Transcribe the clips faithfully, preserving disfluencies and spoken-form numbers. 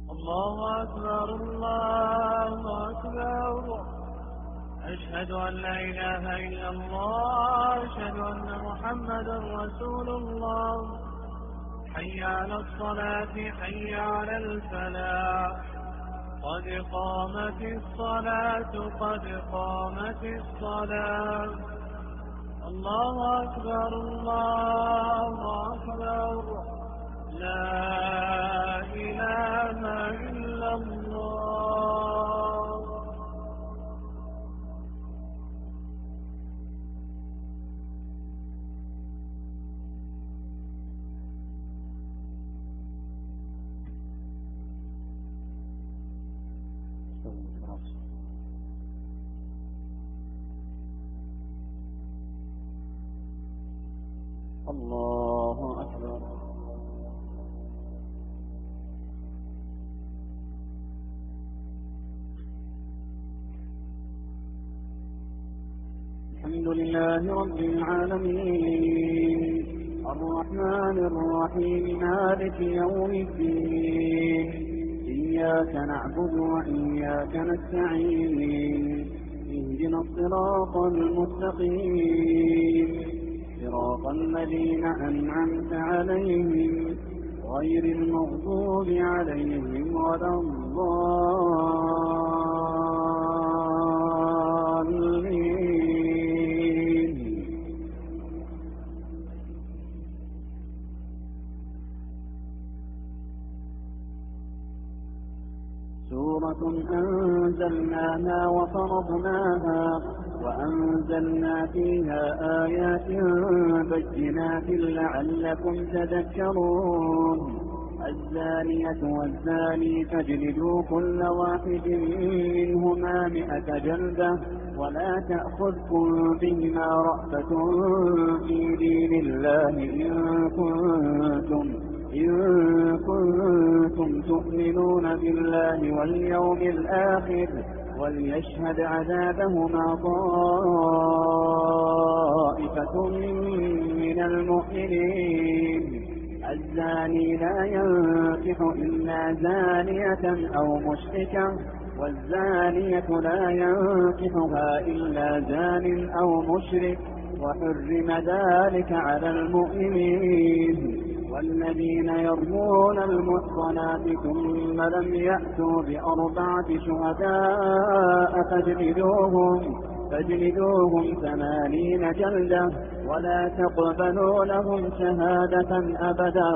الله أكبر الله أكبر. أشهد أن لا إله إلا الله، أشهد أن محمدا رسول الله. حي على الصلاة حي على الفلاح، قد قامت الصلاة قد قامت الصلاة. الله أكبر الله أكبر. لا إله إلا الله. الله أكبر. الحمد لله رب العالمين، الرحمن الرحيم، مالك يوم الدين. إياك نعبد وإياك نستعين، اهدنا الصراط المستقيم، صراط الذين أنعمت عليهم غير المغضوب عليهم ولا الضالين. سورة أنزلناها وفرضناها وأنزلنا فيها آيات بينات لعلكم تذكرون. الزانية والزاني فاجلدوا كل واحد منهما مئة جلدة، ولا تأخذكم بهما رأفة في دين الله إن كنتم إن كنتم تؤمنون بالله واليوم الآخر، وليشهد عذابهما طائفة من المؤمنين. الزاني لا ينكح إلا زانية أو مشركة، والزانية لا ينكحها إلا زان أو مشرك، وحرم ذلك على المؤمنين. والذين يرمون المحصنات ثم لم يأتوا بأربعة شهداء فاجلدوهم فاجلدوهم ثمانين جلدة، ولا تقبلوا لهم شهادة أبدا،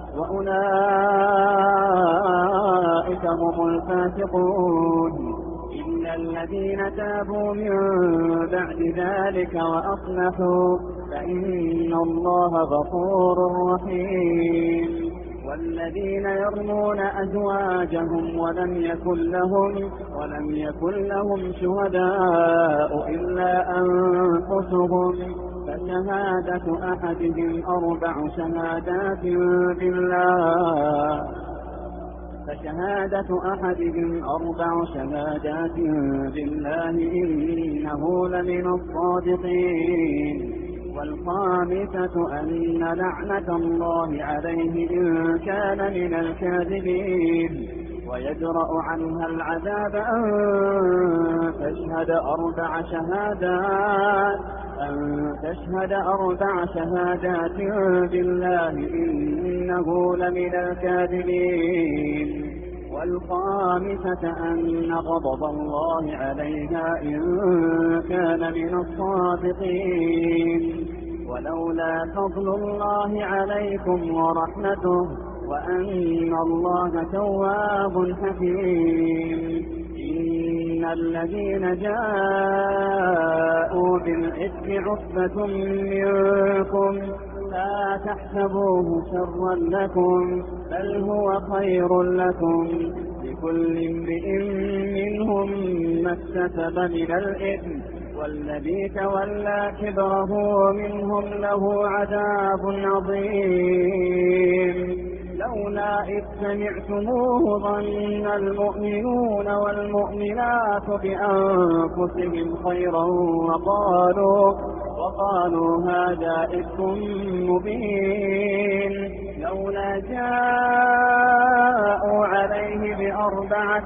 وأولئك هم الفاسقون. إلا الذين تابوا من بعد ذلك وأصلحوا فإن الله غفور رحيم. والذين يرمون أزواجهم ولم يكن لهم ولم يكن لهم شهداء إلا أنفسهم فشهادة أحدهم أربع شهادات بالله فشهادة أحدهم أربع شهادات بالله إنه لمن الصادقين. والخامسة أن لعنة الله عليه إن كان من الكاذبين. ويدرأ عنها العذاب أن تشهد أربع شهادات أن تشهد أربع شهادات بالله إنه لمن الكاذبين. والخامسة أن غضب الله عليها إن كان من الصادقين. ولولا فضل الله عليكم ورحمته وأن الله تواب حكيم. إن الذين جاءوا بالإفك عصبة منكم لا تحسبوه شرا لكم بل هو خير لكم، لكل امرئ منهم ما اكتسب من الإثم، والذي تولى كبره منهم له عذاب عظيم. لولا إذ سمعتموه ظن المؤمنون والمؤمنات بأنفسهم خيرا وقالوا وقالوا هذا إفك مبين. لولا جاءوا عليه البيعة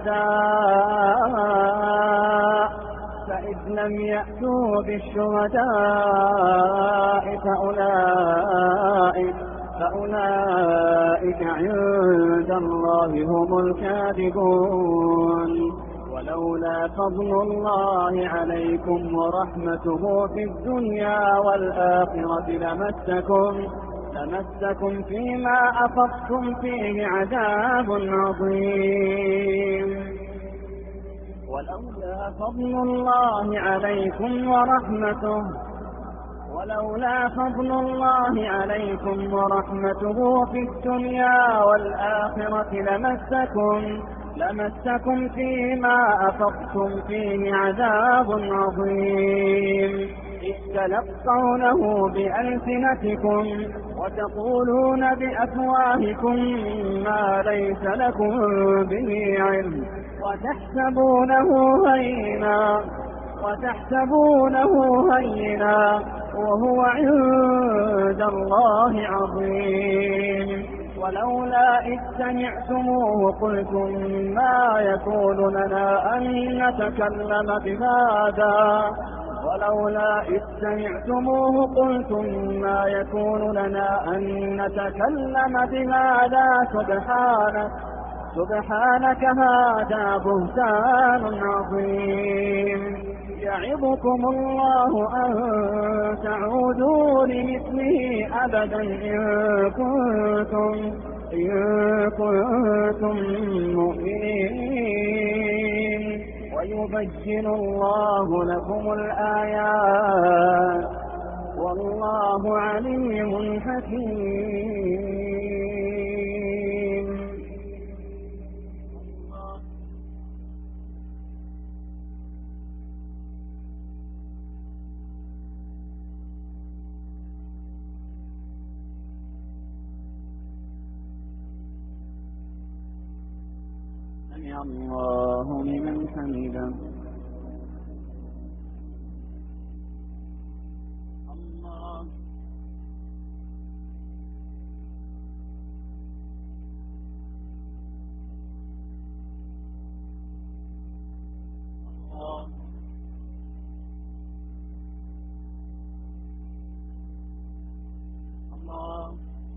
شهداء، فإذ لم يأتوا بالشهداء فأولئك, فأولئك عند الله هم الكاذبون. ولولا فضل الله عليكم ورحمته في الدنيا والآخرة لمسكم لمسكم فيما أفضتم فيه عذاب عظيم. ولولا فضل الله عليكم ورحمته ولولا فضل الله عليكم ورحمته في الدنيا والآخرة لمسكم لمسكم فيما أفضتم فيه عذاب عظيم، إذ تلقونه بألسنتكم وتقولون بأفواهكم ما ليس لكم به علم، وتحسبونه هينا وتحسبونه هينا وهو عند الله عظيم. ولولا إذ سمعتموه قلتم ما يكون لنا أن نتكلم بهذا ولولا إذ سمعتموه قلتم ما يكون لنا أن نتكلم بهذا سبحانك سبحانك هذا بهتان عظيم. يعظكم الله أن تعودوا لمثله أبدا إن كنتم, إن كنتم مؤمنين، ويبين الله لكم الآيات والله عليم حكيم. سمع الله لمن حمده. الله الله الله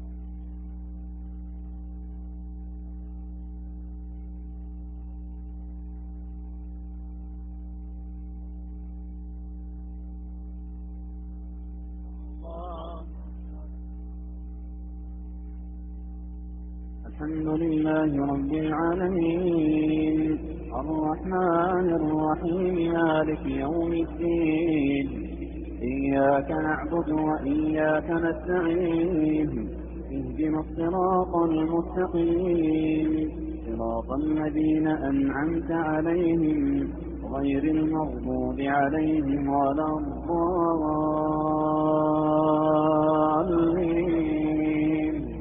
الحمد لله رب العالمين الرحمن الرحيم مالك يوم الدين إياك نعبد وإياك نستعين اهدنا الصراط المستقيم صراط الذين أنعمت عليهم غير المغضوب عليهم ولا الضالين.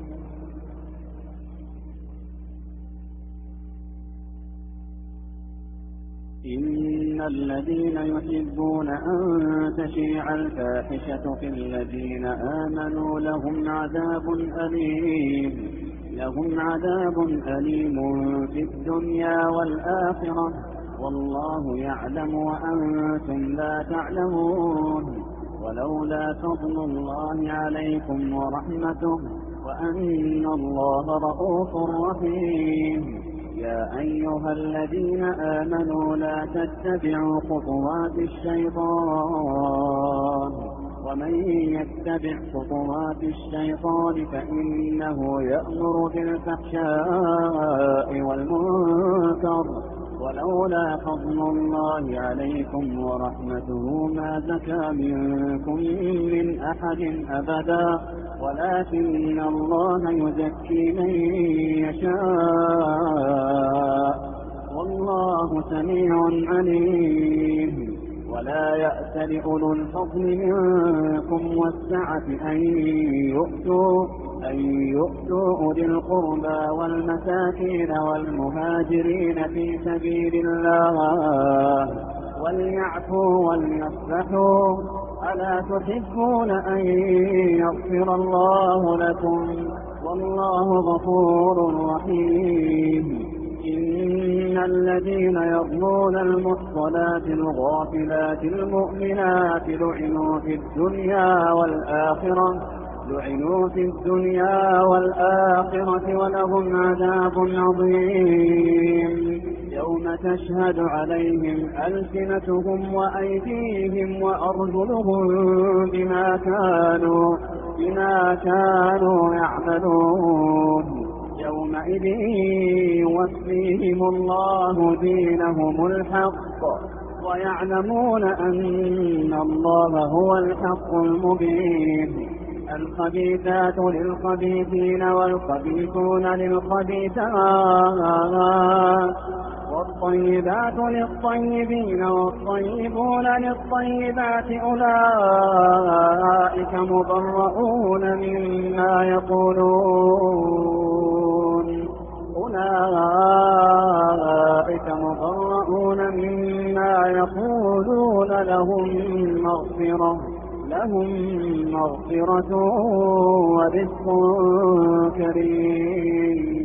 إن الذين يحبون أن تشيع الفاحشة في الذين آمنوا لهم عذاب أليم لهم عذاب أليم في الدنيا والآخرة والله يعلم وأنتم لا تعلمون. ولولا فضل الله عليكم ورحمته وأن الله رؤوف رحيم. يا أيها الذين آمنوا لا تتبعوا خطوات الشيطان ومن يتبع خطوات الشيطان فإنه يأمر بالفحشاء والمنكر ولولا فضل الله عليكم ورحمته ما زكى منكم من أحد أبدا ولكن الله يزكي من يشاء والله سميع عليم. ولا يأت لأولو الفضل منكم والسعة أن يؤتوا, أن يؤتوا أولي القربى والمساكين والمهاجرين في سبيل الله وليعفوا وليصفحوا ألا تحبون أن يغفر الله لكم والله غفور رحيم. إن الذين يرمون المحصنات الغافلات المؤمنات لعنوا في الدنيا والآخرة لعنوا في الدنيا والآخرة ولهم عذاب عظيم يوم تشهد عليهم ألسنتهم وأيديهم وأرجلهم بما كانوا بما كانوا يعملون يومئذ يوفيهم الله دينهم الحق ويعلمون أن الله هو الحق المبين الخبيثات للخبيثين والخبيثون للخبيثات والطيبات للطيبين والطيبون للطيبات أولئك مبرؤون مما يقولون أولئك مبرؤون مما يقولون لهم مغفرة لهم مغفرة ورزق كريم.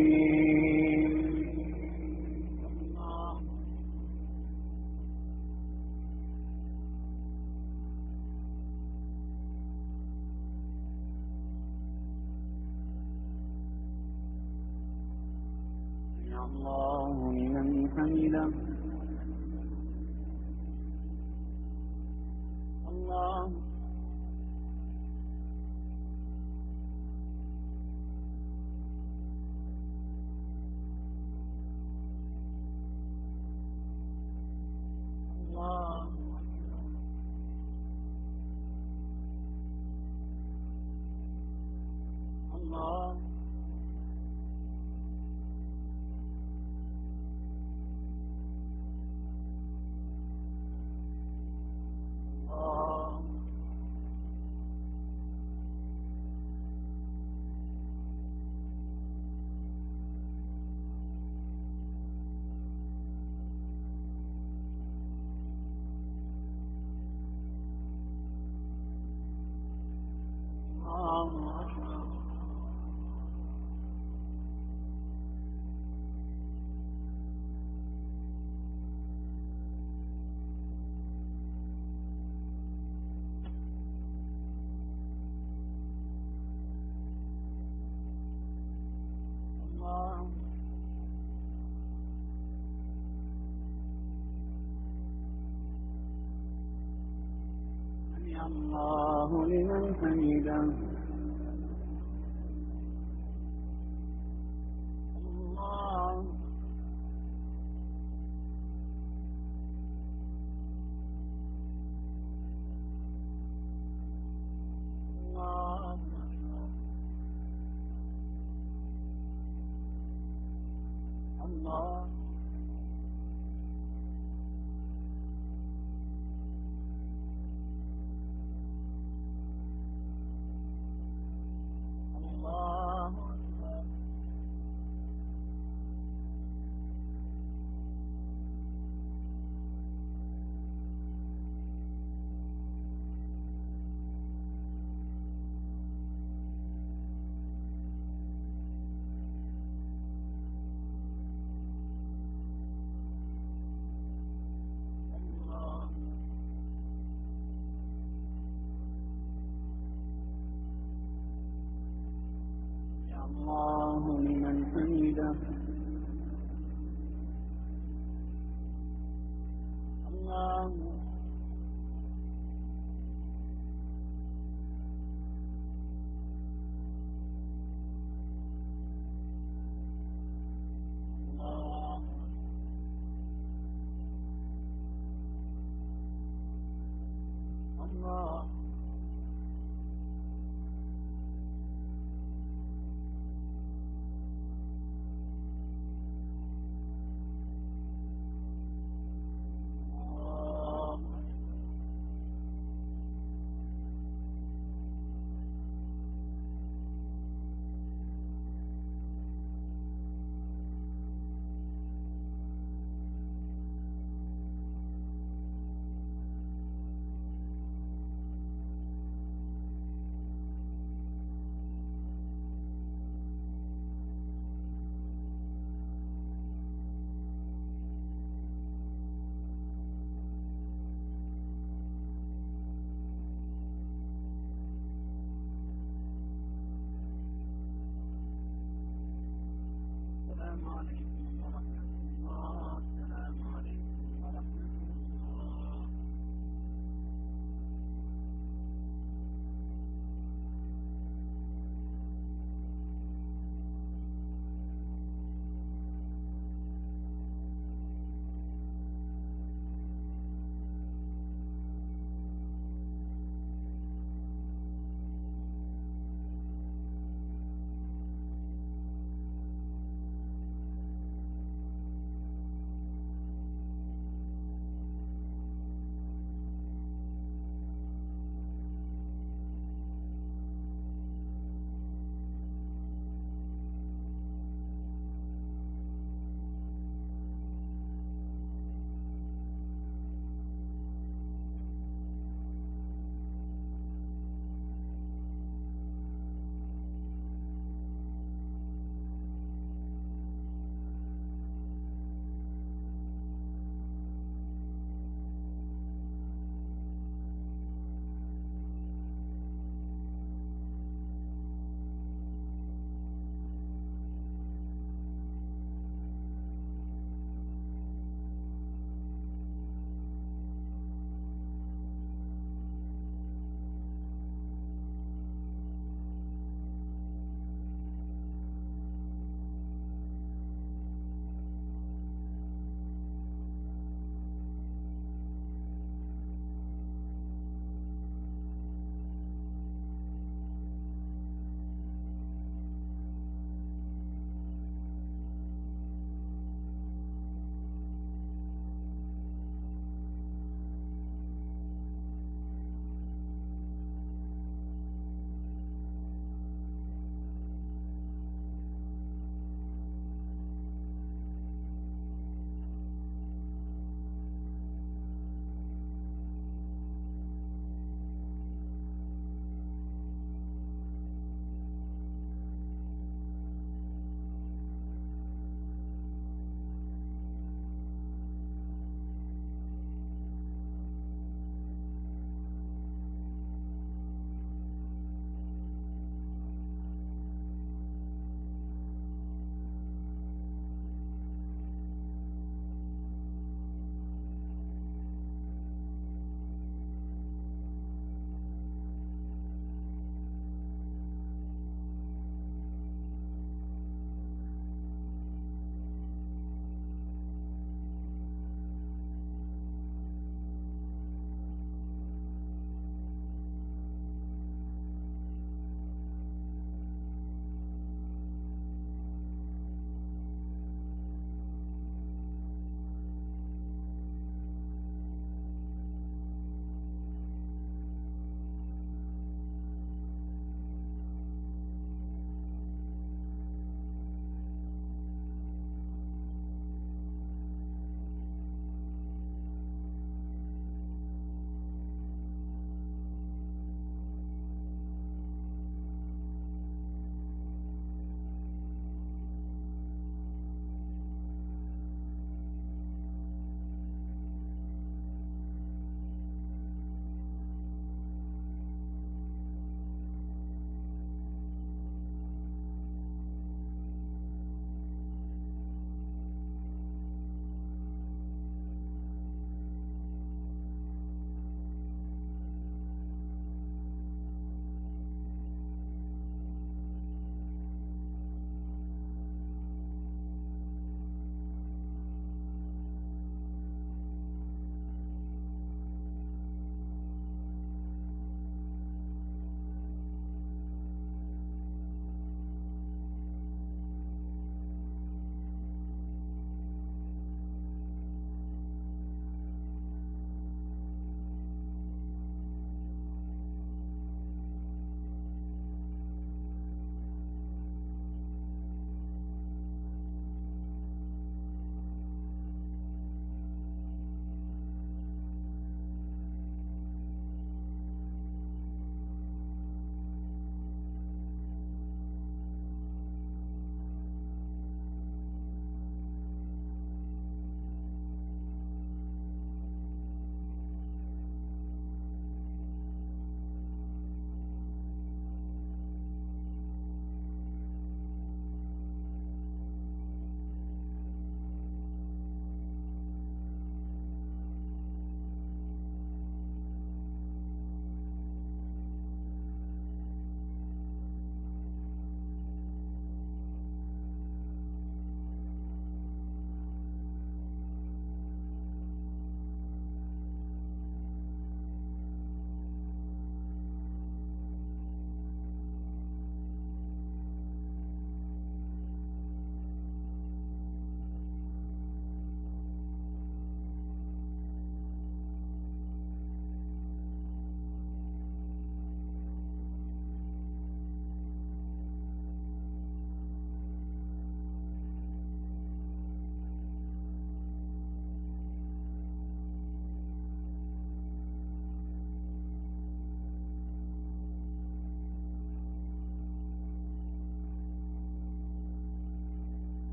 الله لمن حمده الله الله الله الله لمن حمده الله الله الله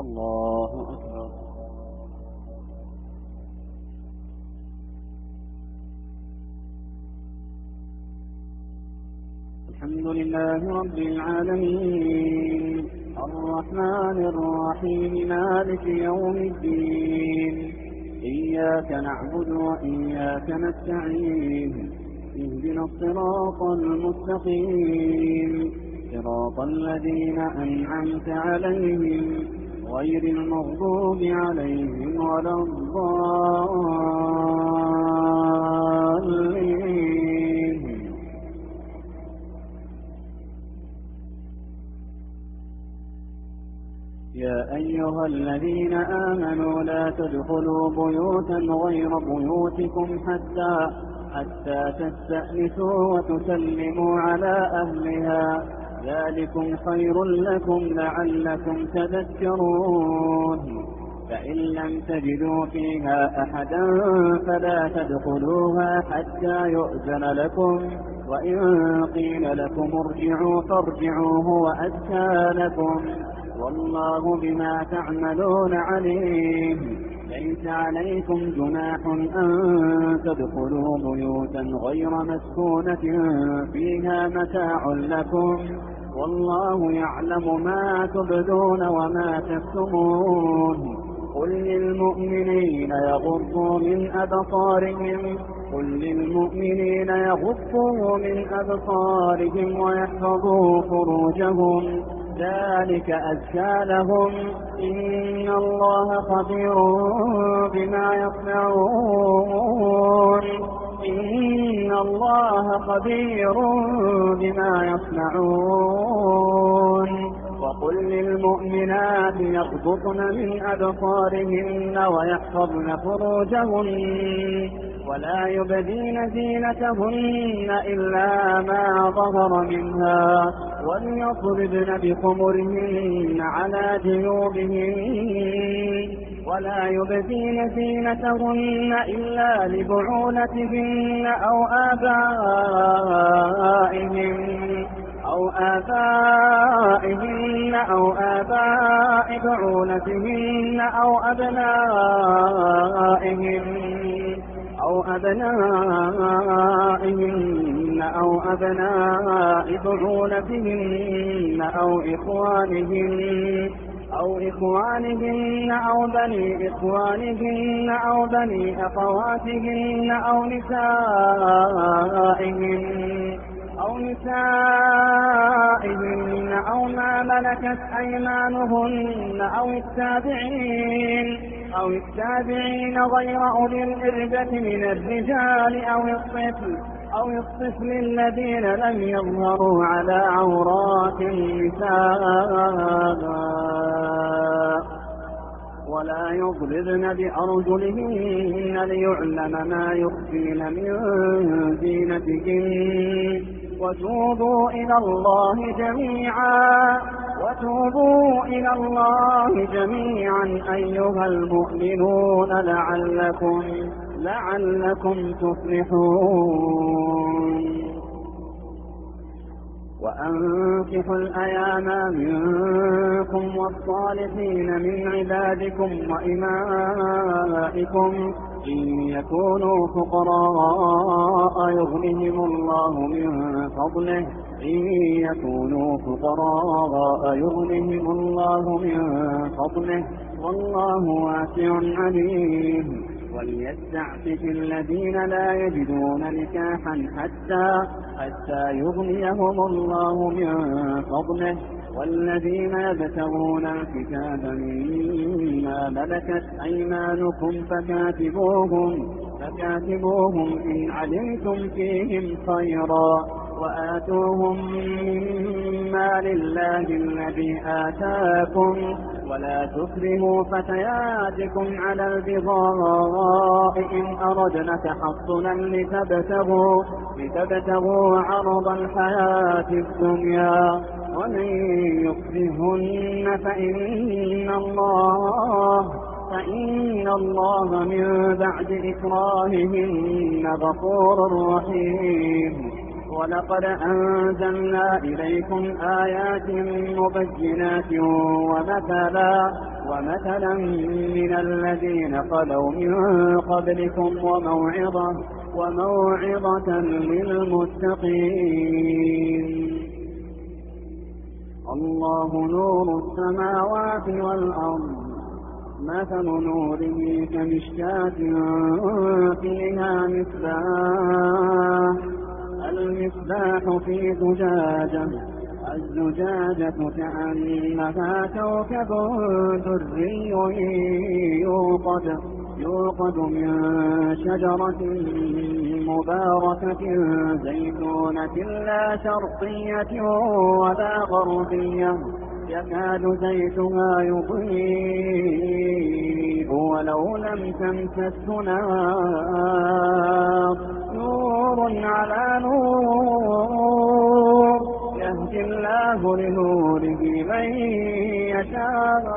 الله أكبر. الحمد لله رب العالمين الرحمن الرحيم مالك يوم الدين إياك نعبد وإياك نستعين اهدنا الصراط المستقيم صراط الذين أنعمت عليهم غير المغضوب عليهم ولا الضالين. يا أيها الذين آمنوا لا تدخلوا بيوتا غير بيوتكم حتى حتى تستأنسوا وتسلموا على أهلها ذلكم خير لكم لعلكم تذكرون. فإن لم تجدوا فيها أحدا فلا تدخلوها حتى يؤذن لكم وإن قيل لكم ارجعوا فارجعوا هو أزكى لكم والله بما تعملون عليم. ليس عليكم جناح أن تدخلوا بيوتا غير مسكونة فيها متاع لكم والله يعلم ما تبدون وما تكتمون. قل للمؤمنين يغضوا من أبصارهم قل للمؤمنين يغضوا من أبصارهم ويحفظوا فروجهم ذلك أزكى لهم إن الله خبير بما يصنعون إن الله خبير بما يصنعون. وقل للمؤمنات يغضضن من أبصارهن ويحفظن فروجهن ولا يبدين زينتهن إلا ما ظهر منها وليضربن بخمرهن على جيوبهن ولا يبدين زينتهن إلا لبعولتهن أو آبائهن أو آبائهن أو آباء بعولتهن أو أبنائهن أو أبنائهن أو أبناء بعولتهن أو إخوانهن أو إخوانهن أو بني إخوانهن أو بني أخواتهن أو نسائهن أو نسائهن أو ما ملكت أيمانهن أو التابعين أو التابعين غير أولي الإربة من الرجال أو الطفل أو الطفل الذين لم يظهروا على عورات النساء ولا يضربن بأرجلهن ليعلم ما يخفين من زينتهن وتوبوا إلى الله جميعا وتوبوا إلى الله جميعا أيها المؤمنون لعلكم لعلكم تفلحون. وأنكحوا الأيام منكم والصالحين من عبادكم وإمائكم إن يكونوا فقراء يغنهم الله من فضله إن يكونوا فقراء يغنهم الله من فضله والله واسع عليم. وليستعفف الذين لا يجدون نكاحا حتى حتى يغنيهم الله من فضله والذين يبتغون الكتاب مما ملكت أيمانكم فكاتبوهم فكاتبوهم إن علمتم فيهم خيرا وآتوهم مما لله الذي آتاكم ولا تكرهوا فتياتكم على البغاء إن أردنا تحصنا لتبتغوا, لتبتغوا عرض الحياة الدنيا ومن يكرهن فإن الله فإن الله من بعد إكراههن غفور رحيم. ولقد أنزلنا إليكم آيات مبينات ومثلا ومثلا من الذين خلوا من قبلكم وموعظة وموعظة للمتقين. الله نور السماوات والأرض، مثل نوره كمشكاة فيها مصباح، المصباح في زجاجة، الزجاجة كأنها كوكب دري يوقد يوقد من شجرة مباركة زيتونة لا شرقية ولا غربية، يكاد زيتها يضيء ولو لم تمسسه نار، نور على نور، يهدي الله لنوره من يشاء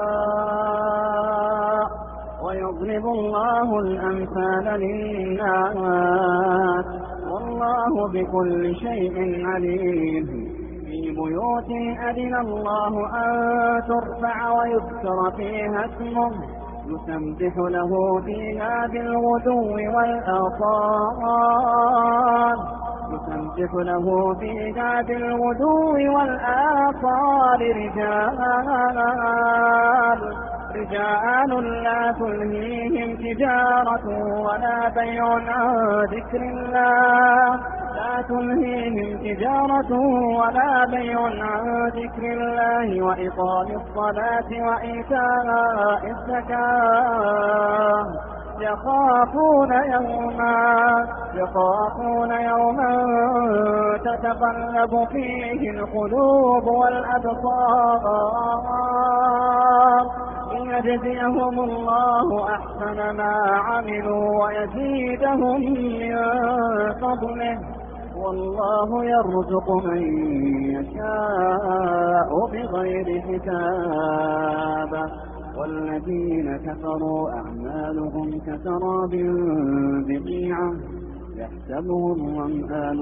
ويضرب الله الأمثال للناس، والله بكل شيء عليم. في بيوت أذن الله أن ترفع ويذكر فيها اسمه يسبح له فيها بالغدو والآصال يسبح له فيها بالغدو والآصال رجال رجال لا تلهيهم تجارة ولا بيع عن ذكر الله لا تلهيهم تجارة ولا بيع عن ذكر الله وإقام الصلاة وإيتاء الزكاة يخافون يوما يخافون يوما تتقلب فيه القلوب والأبصار ليجزيهم الله أحسن ما عملوا ويزيدهم من فضله، والله يرزق من يشاء بغير حساب. والذين كفروا أعمالهم كسراب بقيعة يحسبه الظمآن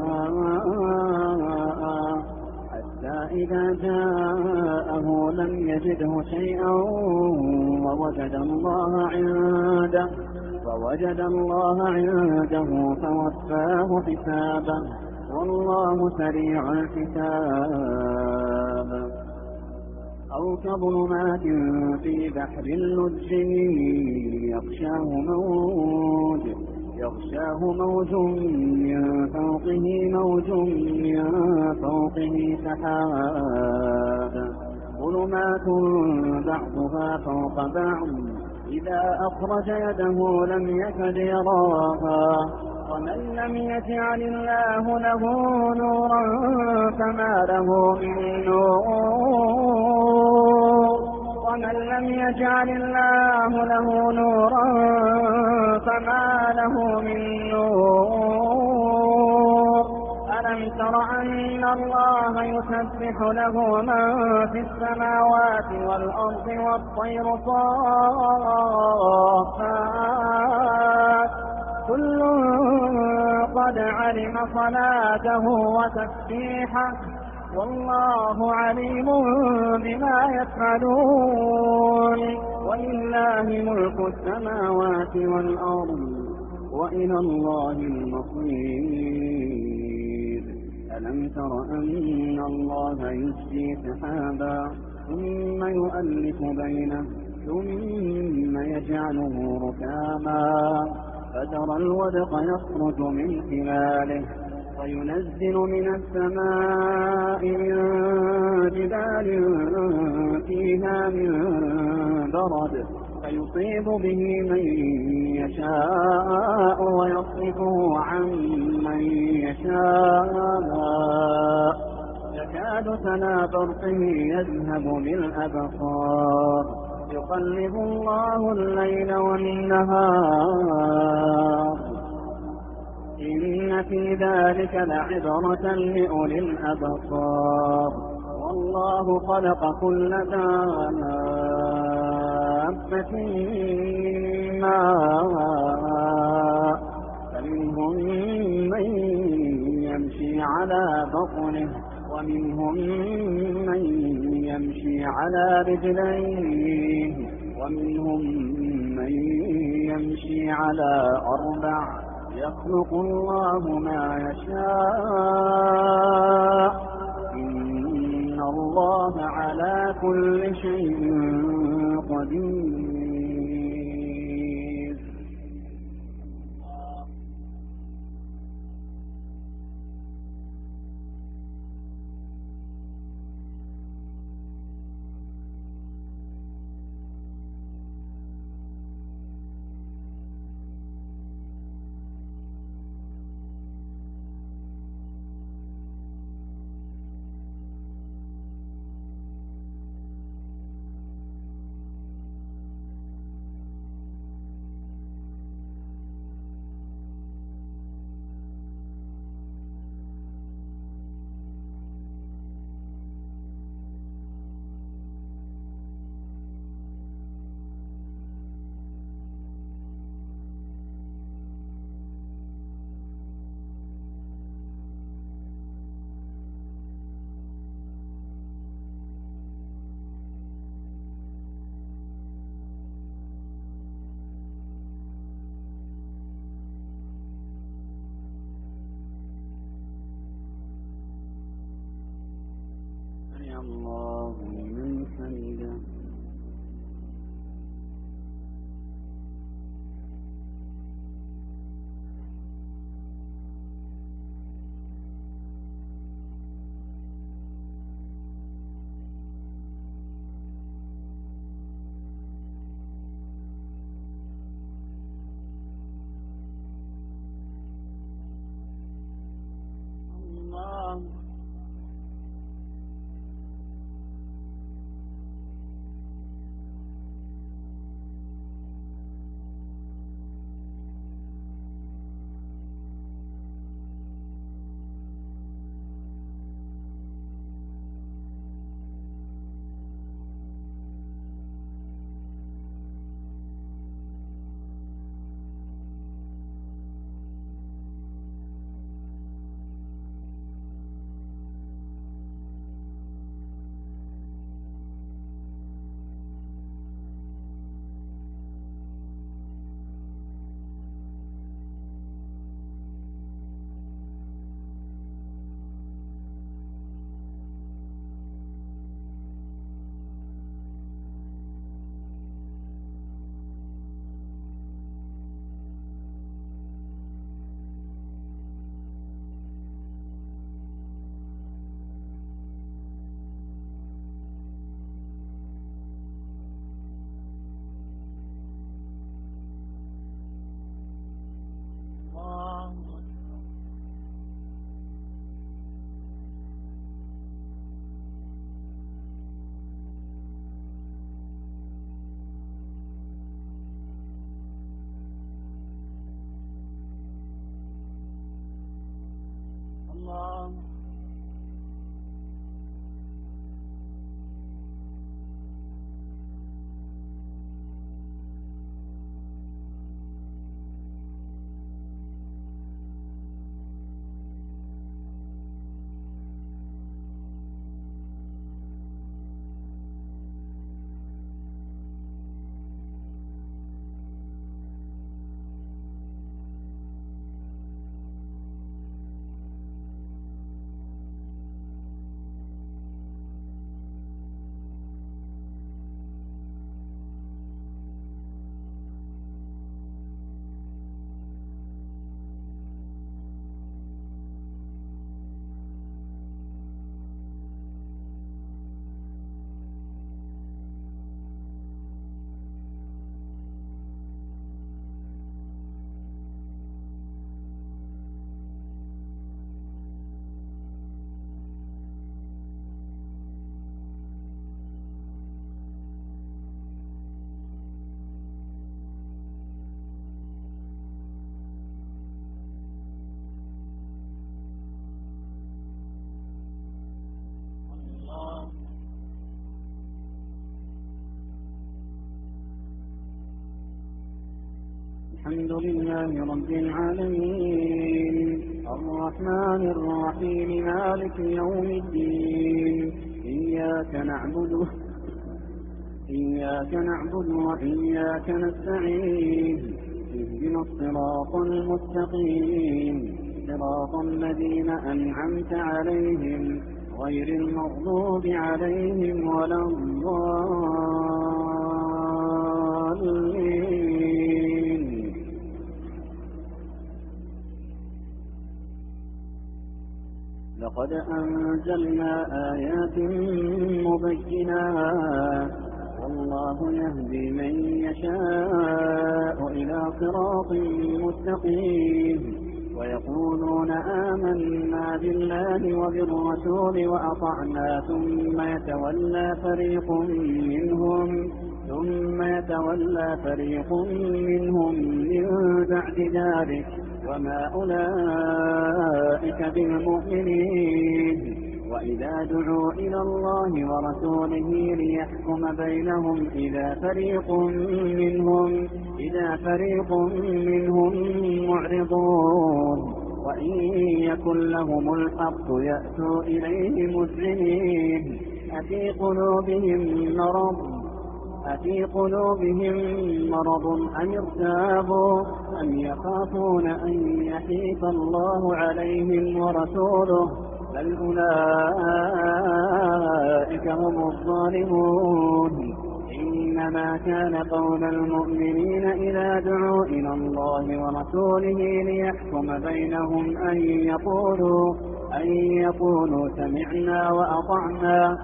ماء حتى إذا جاءه لم يجده شيئا ووجد الله عنده ووجد الله عنده فوفاه حسابه، والله سريع الحساب. أو كظلمات في بحر لج يغشاه موج يغشاه موج من فوقه موج من فوقه سحاب، ظلمات بعضها فوق بعض إذا أخرج يده لم يكد يراها، ومن لم يجعل الله له نورا فما له من نور ومن لم يجعل الله له نورا فما له من نور. ألم تر أن الله يسبح له من في السماوات والأرض والطير صافات كل قد علم صلاته وتسبيحه والله عليم بما يفعلون. ولله ملك السماوات والأرض وإلى الله المصير. ألم تر أن الله يسجي سحابا ثم يؤلف بينه ثم يجعله ركاما فترى الودق يخرج من خلاله وينزل من السماء من جبال فيها من برد فيصيب به من يشاء ويصرفه عن من يشاء يكاد سنا برقه يذهب بالأبصار يقلب الله الليل والنهار إن في ذلك لعبرة لأولي الأبصار. والله خلق كل دابة ماء فمنهم من يمشي على بطنه ومنهم من يمشي على رجلين ومنهم من يمشي على أربع يخلق الله ما يشاء إن الله على كل شيء قدير. سمع الله لمن حمده. الله الله الحمد لله رب العالمين الرحمن الرحيم مالك يوم الدين إياك نعبد إياك نعبد وإياك نستعين اهدنا الصراط المستقيم صراط الذين أنعمت عليهم غير المغضوب عليهم ولا الضالين. لقد أنزلنا آيات مبينات والله يهدي من يشاء إلى صراط مستقيم ويقولون آمنا بالله وبالرسول وأطعنا ثم يتولى فريق منهم ثم يتولى فريق منهم من بعد ذلك وما أولئك بالمؤمنين. وإذا دعوا إلى الله ورسوله ليحكم بينهم إذا فريق منهم إذا فريق منهم معرضون وإن يكن لهم الحق يأتوا إليه مسلمين أفي قلوبهم مرض أفي قلوبهم مرض أم ارتابوا أم يخافون أن يحيف الله عليهم ورسوله بل أولئك هم الظالمون. إنما كان قول المؤمنين إذا دعوا إلى الله ورسوله ليحكم بينهم أن يقولوا أن يقولوا سمعنا وأطعنا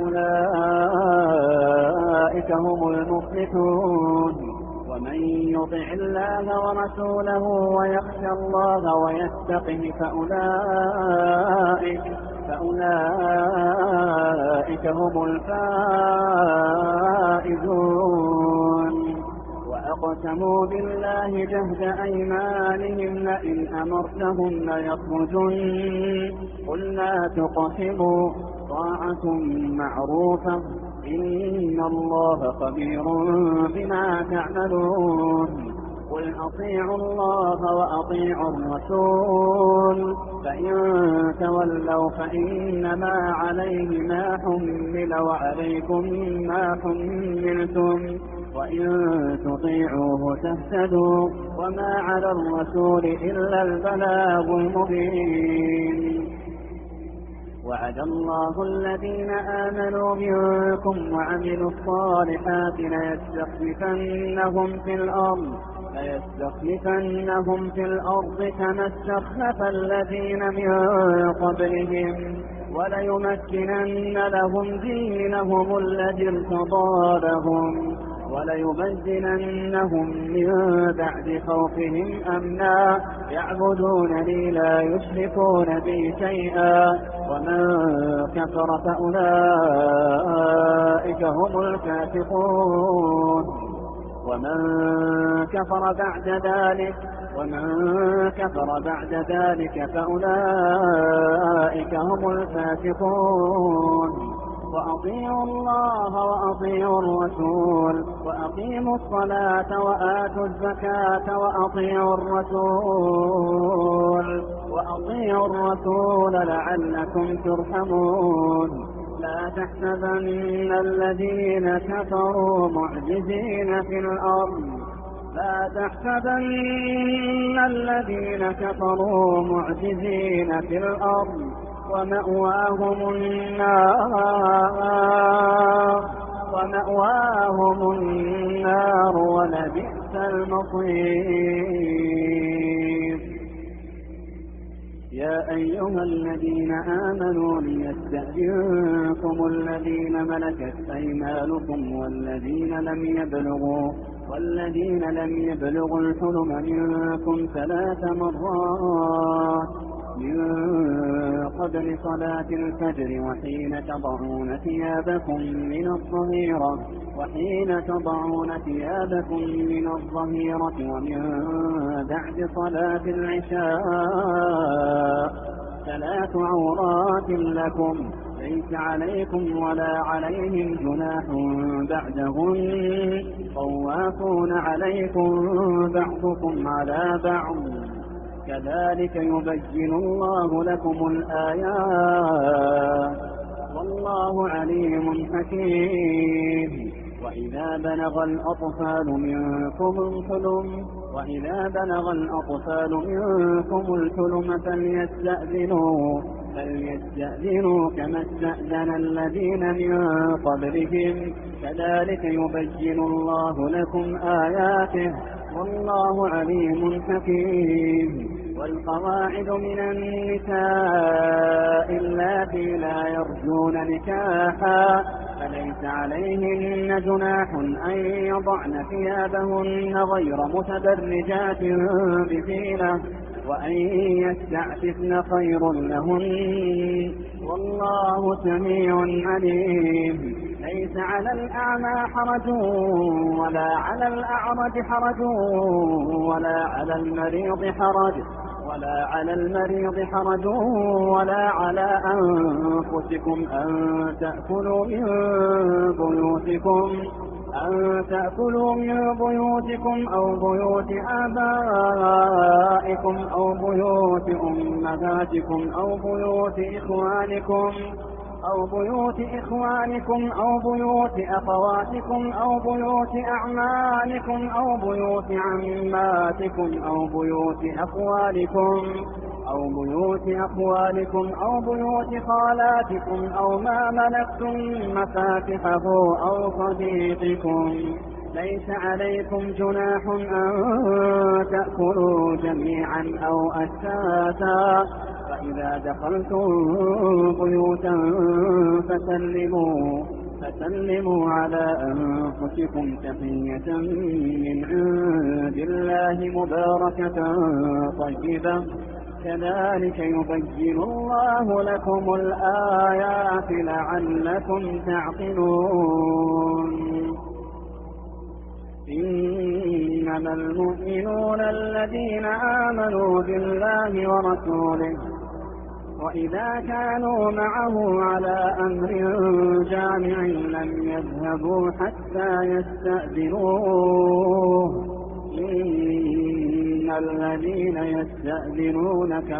وأولئك هم المفلحون. ومن يطع الله ورسوله ويخشى الله ويتقه فأولئك فأولئك هم الفائزون. وأقسموا بالله جهد أيمانهم لئن أمرتهم ليخرجن قل لا تقسموا طاعة معروفة إن الله خبير بما تعملون. قل أطيعوا الله وأطيعوا الرسول فإن تولوا فإنما عليه ما حمل وعليكم ما حملتم وإن تطيعوه تهتدوا وما على الرسول إلا البلاغ المبين. وعد الله الذين آمنوا منكم وعملوا الصالحات ليستخلفنهم في الأرض ليستخلفنهم في الأرض كما استخلف الذين من قبلهم وليمكنن لهم دينهم الذي ارتضى لهم وليبدلنهم من بعد خوفهم أمنا يعبدونني لا يشركون بي شيئا ومن كفر فأولئك هم الفاسقون. ومن كفر بعد ذلك ومن كفر بعد ذلك فأولئك هم الفاسقون. وأطيعوا الله وأطيعوا الرسول وأقيموا الصلاة وآتوا الزكاة وأطيعوا الرسول وأطيعوا الرسول لعلكم ترحمون. لا تحسبن الذين كفروا معجزين في الأرض لا تحسبن الذين كفروا معجزين في الأرض ومأواهم النار ومأواهم النار ولبئس المصير. يا أيها الذين آمنوا ليستأذنكم الذين ملكت أيمانكم والذين لم يبلغوا والذين لم يبلغوا الحلم منكم ثلاث مرات من قبل صلاة الفجر وحين تضعون ثيابكم من الظهيرة وحين تضعون ثيابكم من الظهيرة ومن بعد صلاة العشاء ثلاث عورات لكم ليس عليكم ولا عليهم جناح بعدهن طوافون عليكم بعضكم على بعض كذلك يبين الله لكم الآيات والله عليم حكيم. وإذا بلغ الأطفال منكم الحلم وإذا بلغ الأطفال منكم الحلم فليستأذنوا فليستأذنوا كما استأذن الذين من قبلهم كذلك يبين الله لكم آياته والله عليم حكيم. والقواعد من النساء اللاتي لا يرجون نكاحا فليس عليهن جناح أن يضعن ثيابهن غير متبرجات بزينة وأن يستعففن خير لهن والله سميع عليم. ليس على الأعمى حرج ولا على الأعرج حرج ولا على المريض حرج ولا على المريض حرج ولا على أنفسكم أن تأكلوا من بيوتكم أن تأكلوا من بيوتكم أو بيوت آبائكم أو بيوت أمهاتكم أو بيوت إخوانكم أو بيوت إخوانكم أو بيوت أخواتكم أو بيوت أعمامكم أو بيوت عماتكم أو بيوت أخوالكم أو بيوت أخوالكم أو بيوت خالاتكم أو ما ملكتم مفاتحه أو صديقكم. ليس عليكم جناح أن تأكلوا جميعا أو أشتاتا فإذا دخلتم بيوتا فسلموا فسلموا على أنفسكم تحية من عند الله مباركة طيبة كذلك يبين الله لكم الآيات لعلكم تعقلون. إنما المؤمنون الذين آمنوا بالله ورسوله وإذا كانوا معه على أمر جامع لم يذهبوا حتى يستأذنوه إن الذين يستأذنونك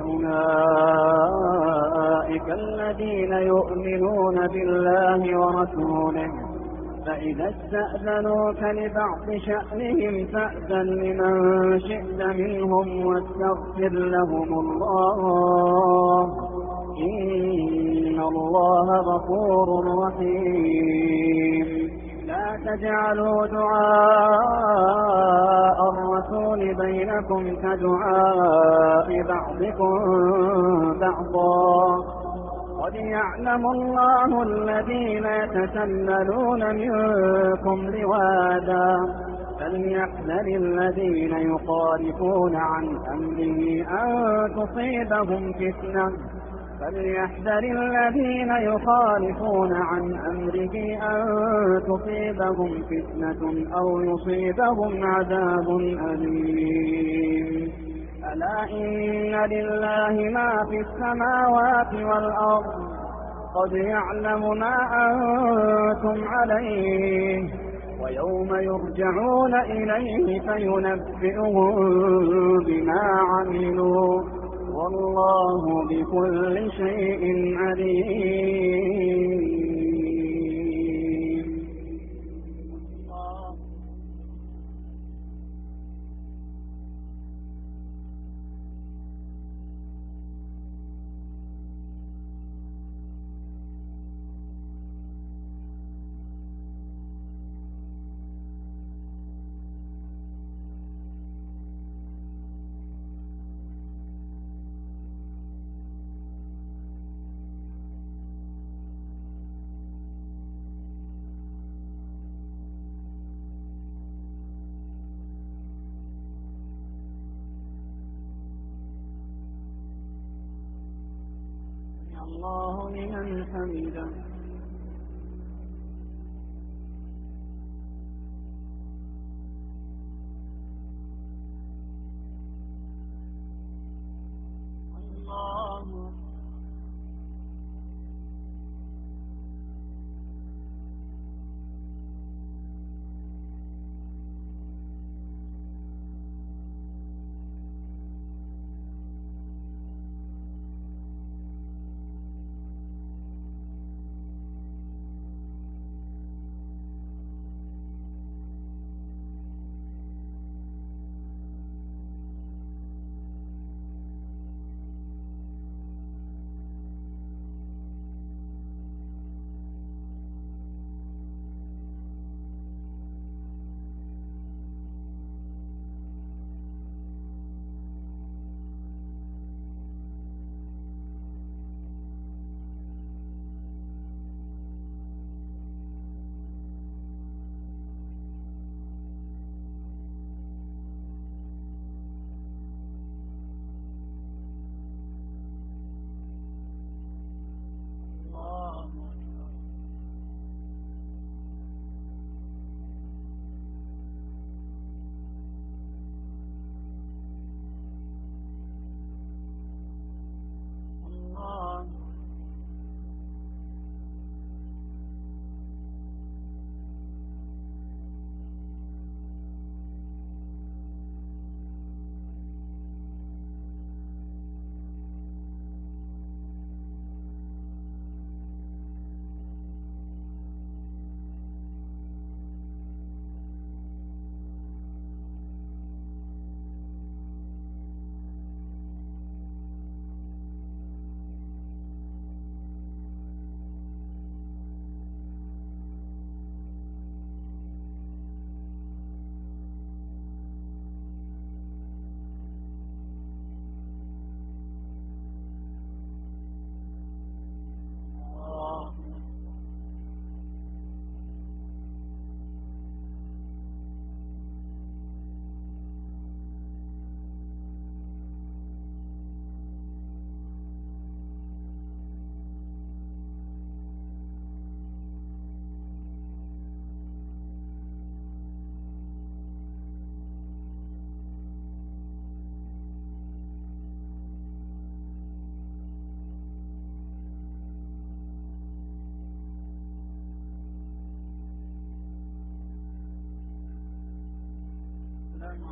أولئك الذين يؤمنون بالله ورسوله فإذا استأذنوك لبعض شأنهم فأذن لمن شئت منهم واستغفر لهم الله إن الله غفور رحيم. لا تجعلوا دعاء الرسول بينكم كدعاء بعضكم بعضا قد يعلم الله الذين يتسللون منكم لواذا فليحذر الذين يخالفون عن أمره أن تصيبهم فتنة فليحذر الذين يخالفون عن أمره أن تصيبهم فتنة أو يصيبهم عذاب أليم. ألا إن لله ما في السماوات والأرض قد يعلم ما أنتم عليه ويوم يرجعون إليه فينبئهم بما عملوا والله بكل شيء عليم. الله لمن حمده. الله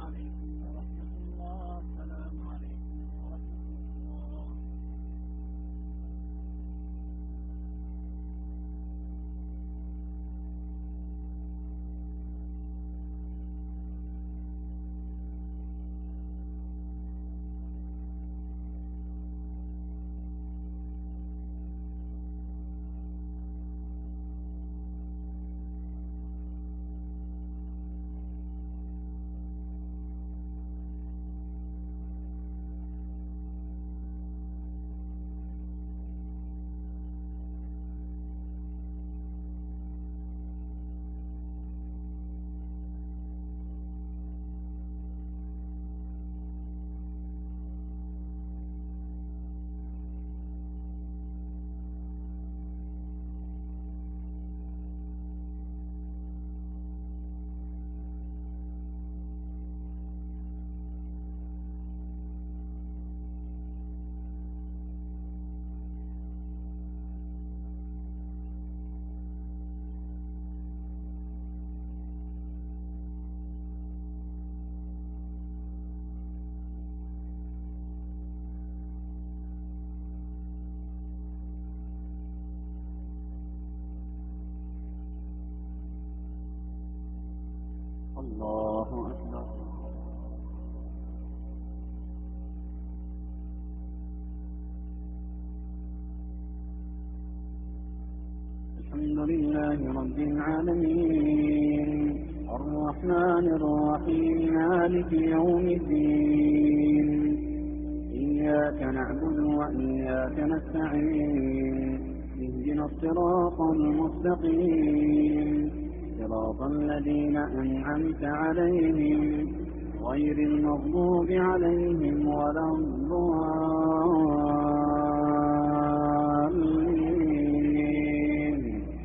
عليكم ورحمة الله. السلام عليكم ورحمة الله. الله أكبر. الحمد لله رب العالمين الرحمن الرحيم مالك يوم الدين إياك نعبد وإياك نستعين اهدنا الصراط المستقيم صراط الذين أنعمت عليهم غير المغضوب عليهم ولا الضالين.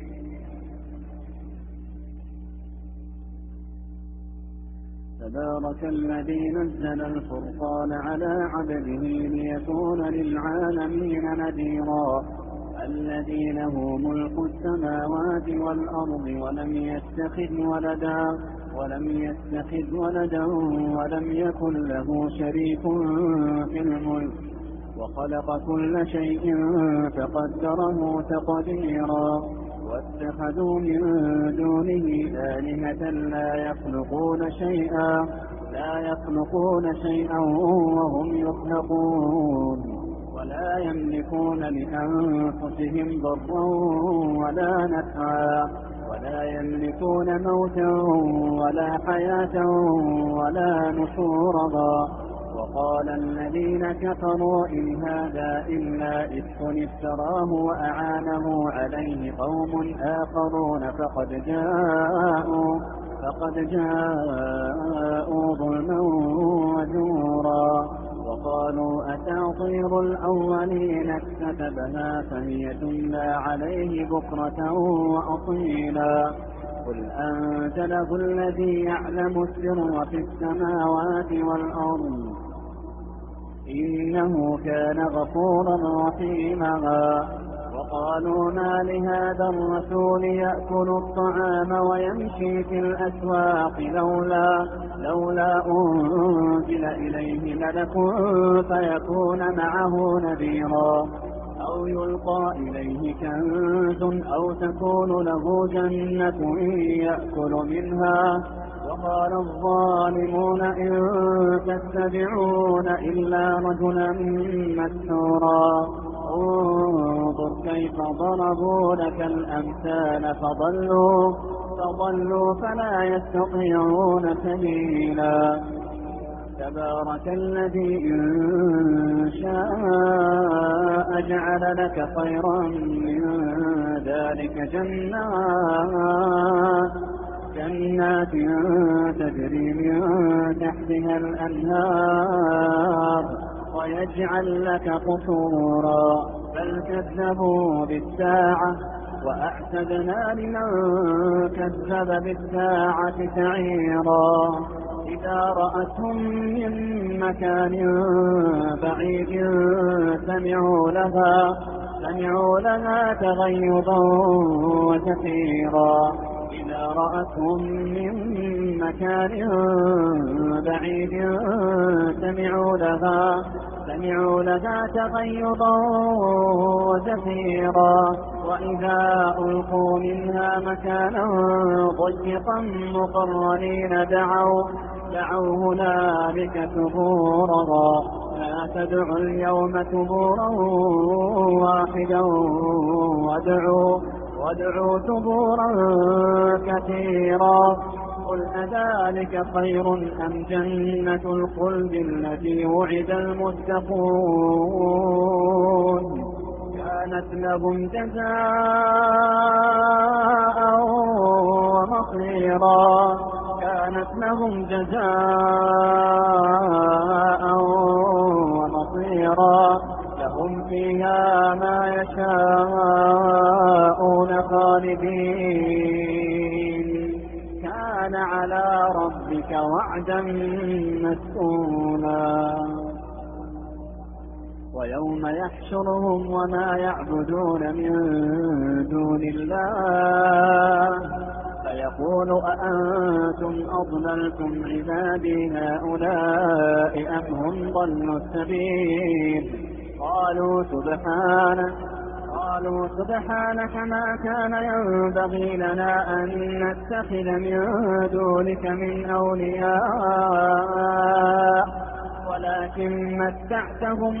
تبارك الذي نزل الفرقان على عبده ليكون للعالمين نذيرا الذي له ملك السماوات والأرض ولم يتخذ ولدا ولم يتخذ ولدا ولم يكن له شريك في الملك وخلق كل شيء فقدره تقديرا واتخذوا من دونه آلهة لا يخلقون شيئا لا يخلقون شيئا وهم يخلقون ولا يملكون لأنفسهم ضرا ولا نفعا ولا يملكون موتا ولا حياة ولا نشورا. وقال الذين كفروا إن هذا إلا إفك افتراه وأعانه عليه قوم آخرون فقد جاءوا فقد جاءوا ظلما وزورا. وقالوا أساطير الأولين اكتتبها فهي تملى عليه بكرة وأصيلا. قل أنزله الذي يعلم السر في السماوات والأرض إنه كان غفورا رحيما. وقالوا ما لهذا الرسول يأكل الطعام ويمشي في الأسواق لولا, لولا أنزل إليه ملك فيكون معه نذيرا أو يلقى إليه كنز أو تكون له جنة يأكل منها. وقال الظالمون إن تتبعون إلا رجلا مسحورا. انظر كيف ضربوا لك الأمثال فضلوا, فضلوا فلا يستطيعون سبيلا. تبارك الذي إن شاء جعل لك خيرا من ذلك جنات جنات تجري من تحتها الأنهار ويجعل لك قصورا. بل كذبوا بالساعة وأعتدنا لمن كذب بالساعة سعيرا. إذا رأتهم من مكان بعيد سمعوا لها سمعوا لها تغيظا وزفيرا. إذا رأتهم من مكان بعيد سمعوا لها سمعوا لها تغيظا وزفيرا وإذا ألقوا منها مكانا ضيقا مقرنين دعوا دعوا هنالك ثبورا لا تدعوا اليوم ثبورا واحدا وادعوا وادعوا ثبورا كثيرا قل أذلك خير أم جنة الخلد التي وعد المتقون كانت لهم جزاء ومصيرا كانت لهم جزاء ومصيرا لهم فيها ما يشاءون خالدين كان على ربك وعدا مسئولا ويوم يحشرهم وما يعبدون من دون الله فيقول أأنتم أضللتم عبادي هؤلاء أم هم ضلوا السبيل قالوا سبحانك قالوا سبحانك ما كان ينبغي لنا أن نتخذ من دونك من أولياء ولكن متعتهم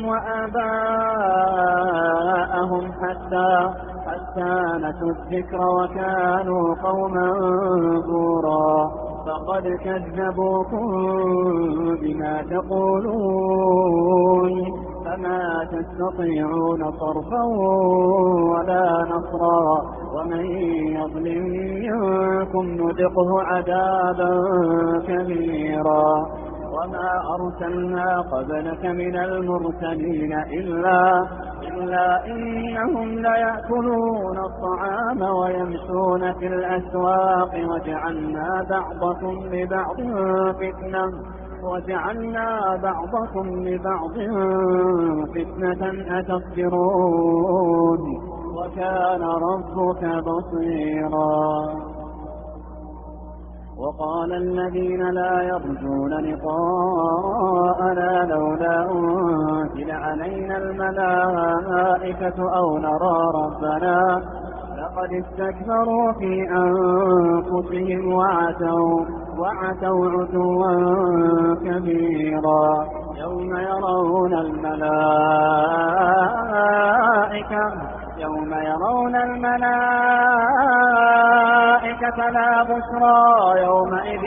وآباءهم حتى حتى نسوا الذكر وكانوا قوما بورا فقد كذبوكم بما تقولون فما تستطيعون صرفا ولا نصرا ومن يظلم منكم نذقه عذابا كبيرا وما أرسلنا قبلك من المرسلين إلا, إلا إنهم ليأكلون الطعام ويمشون في الأسواق وجعلنا بعضكم لبعض فتنة وجعلنا بعضكم لبعض فتنة أتصبرون وكان ربك بصيرا وقال الذين لا يرجون لقاءنا لولا أنزل علينا الملائكة أو نرى ربنا لقد استكبروا في أنفسهم وعتوا وعتوا عتوا كبيرا يوم يرون الملائكة يوم يرون الملائكة لا بشرى يومئذ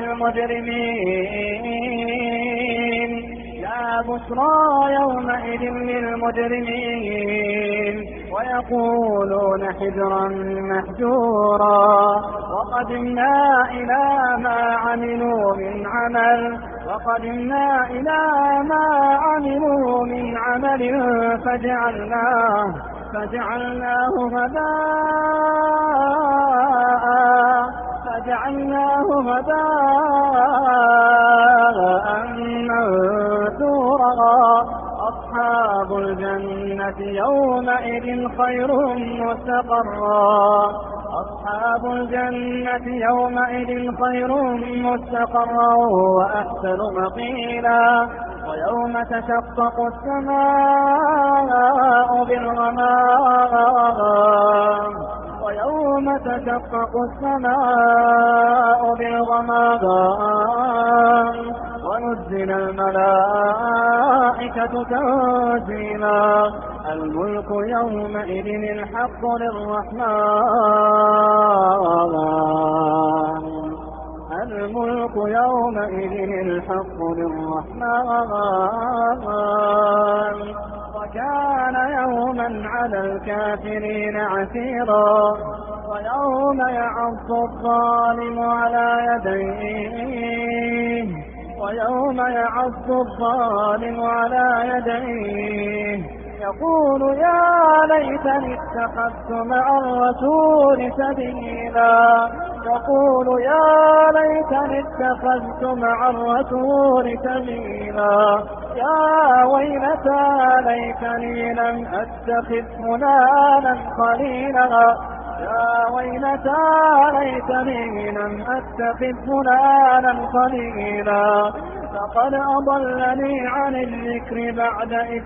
للمجرمين لا بشرى يومئذ للمجرمين ويقولون حجرا محجورا وقدمنا إلى ما عملوا من عمل وقدمنا إلى ما عملوا من عمل فجعلناه فجعلناه هباء فجعلناه هباء منثورا أصحاب الجنة يومئذ خير مستقرا أصحاب الجنة يومئذ خير مستقرا وأحسن مقيلا ويوم تشقق السماء بالغمام ويوم تشقق السماء بالغمام ونزل الملائكة تنزيلا الملك يومئذ الحق للرحمن الملك يومئذ الحق للرحمن وكان يوما على الكافرين عسيرا ويوم يعض الظالم على يديه ويوم يعض الظالم على يديه يقول يا ليتني اتخذت مع الرسول سبيلا يقول يا ليتني اتخذت مع الرسول سبيلا يا ويلتى ليتني لم أتخذ فلانا خليلا يا ويلتى ليتني لم أتخذ فلانا خليلا لقد أضلني عن الذكر بعد إذ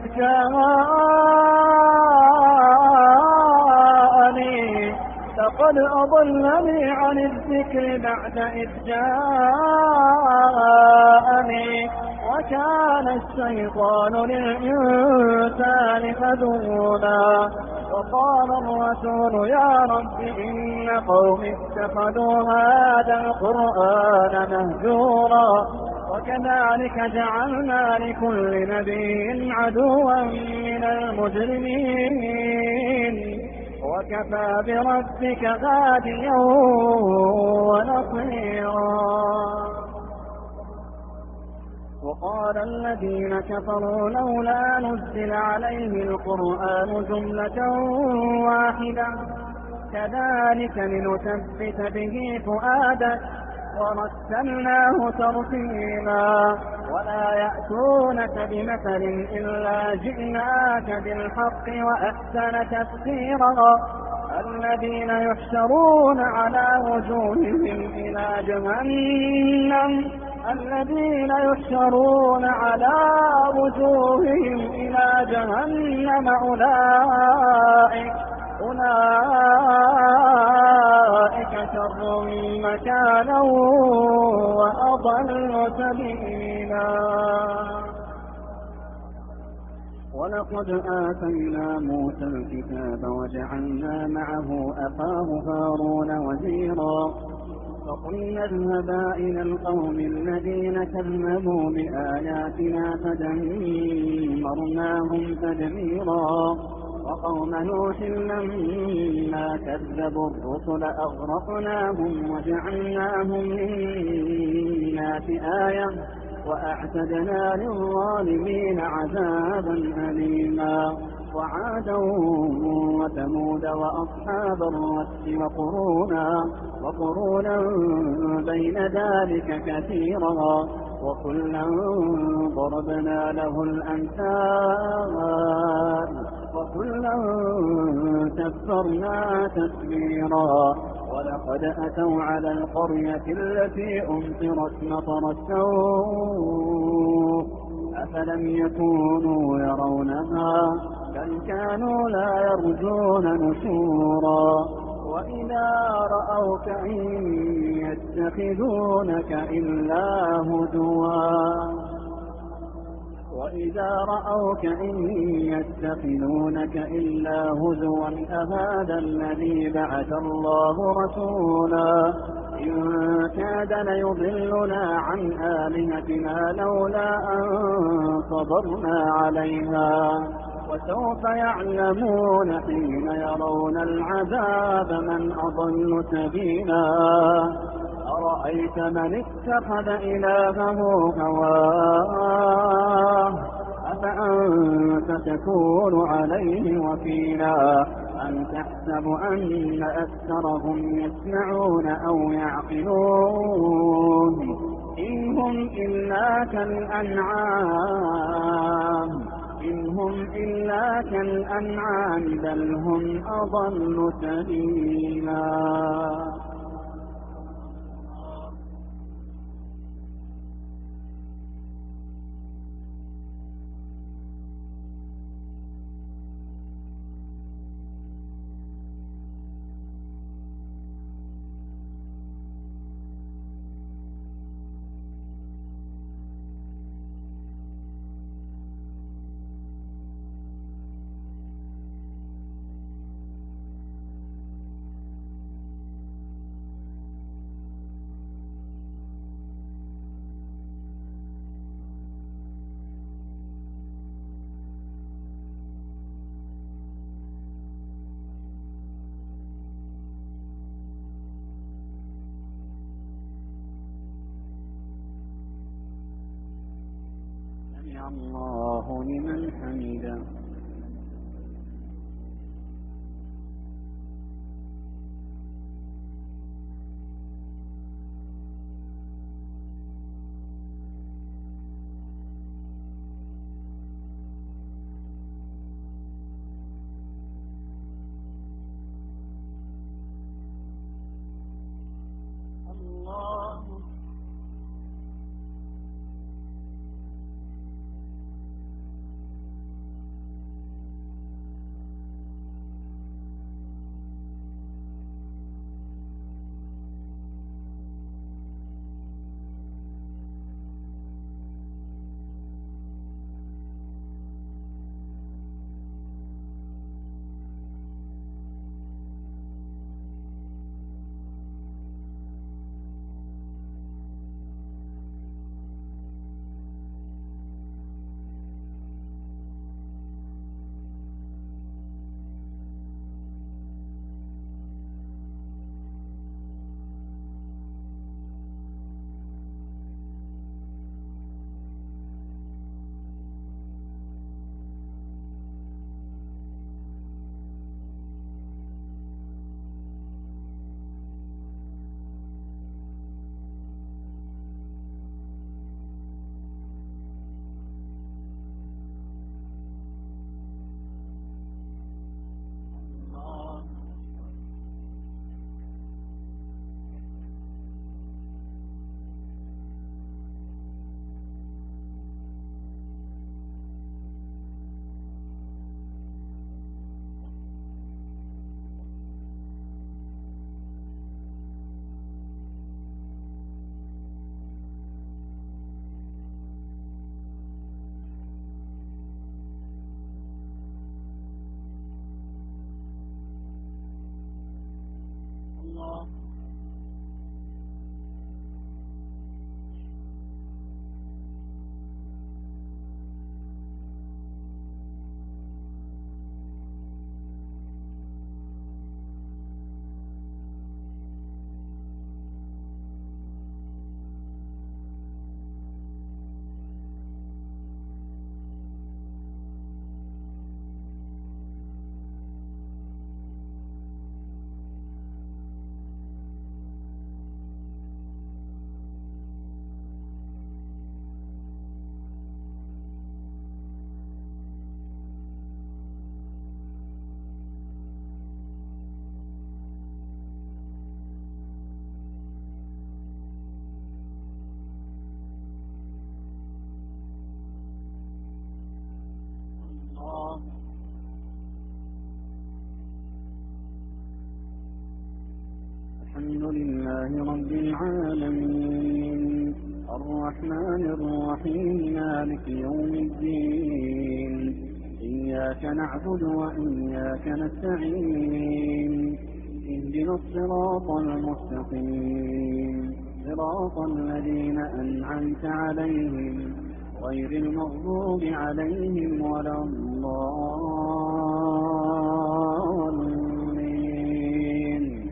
جاءني لقد أضلني عن الذكر بعد إذ جاءني وكان الشيطان للإنسان خذولا وقال الرسول يا رب إن قوم اتخذوا هذا القرآن مهجورا وكذلك جعلنا لكل نبي عدوا من المجرمين وكفى بربك هاديا ونصيرا. وقال الذين كفروا لولا نزل عليه القرآن جملة واحدة كذلك لنثبت به فؤادك ورتلناه ترتيلا ولا يأتونك بمثل إلا جئناك بالحق وأحسن تفسيرا الذين يحشرون على وجوههم إلى جهنم الذين يحشرون على وجوههم إلى جهنم أولئك أولئك شر مكانا وأضل سبيلا. ولقد آتينا موسى الكتاب وجعلنا معه أخاه هارون وزيرا فقلنا اذهبا إلى القوم الذين كذبوا بآياتنا فدمرناهم تدميرا وقوم نوح لما كذبوا الرسل أغرقناهم وجعلناهم للناس آية وأعتدنا للظالمين عذابا أليما. وعادا وثمود وأصحاب الرس وقرونا وقرونا بين ذلك كثيرا وكلا ضربنا له الأمثال وكلا تبرنا تتبيرا. ولقد أتوا على القرية التي أمطرت مطر السوء أفلم يكونوا يرونها بل كانوا لا يرجون نشورا. وإذا رأوك إن يتخذونك إلا هزوا وإذا رأوك إن يتخذونك إلا هزوا أهذا الذي بعث الله رسولا إن كاد ليضلنا عن آلهتنا لولا أن صبرنا عليها وسوف يعلمون حين يرون العذاب من أضل سبيلا. أرأيت من اتخذ إلهه هواه أفأنت تكون عليه وكيلا أم تحسب أن أكثرهم يسمعون أو يعقلون إن هم إلا كالأنعام إن هم إلا كالأنعام بل هم أضل سبيلا. الله لمن حمده. لله رب العالمين الرحمن الرحيم مالك يوم الدين إياك نعبد وإياك نستعين اهدنا الصراط المستقيم صراط الذين أنعمت عليهم غير المغضوب عليهم ولا الضالين.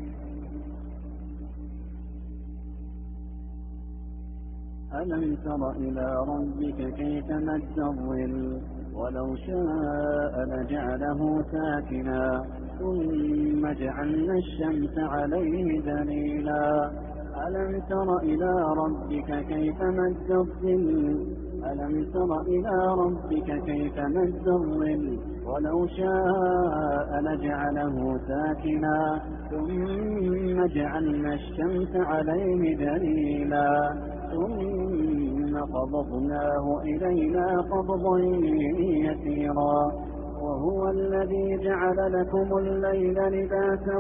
ألم تر إلى ربك كيف مد الظل ولو شاء لجعله ساكنا ثم جعلنا الشمس عليه دليلا. ألم تر إلى ربك كيف مد الظل ألم تر إلى ربك كيف مد الظل ولو شاء لجعله ساكنا ثم جعلنا الشمس عليه دليلا ثم قبضناه إلينا قبضا يسيرا. وهو الذي جعل لكم الليل لباسا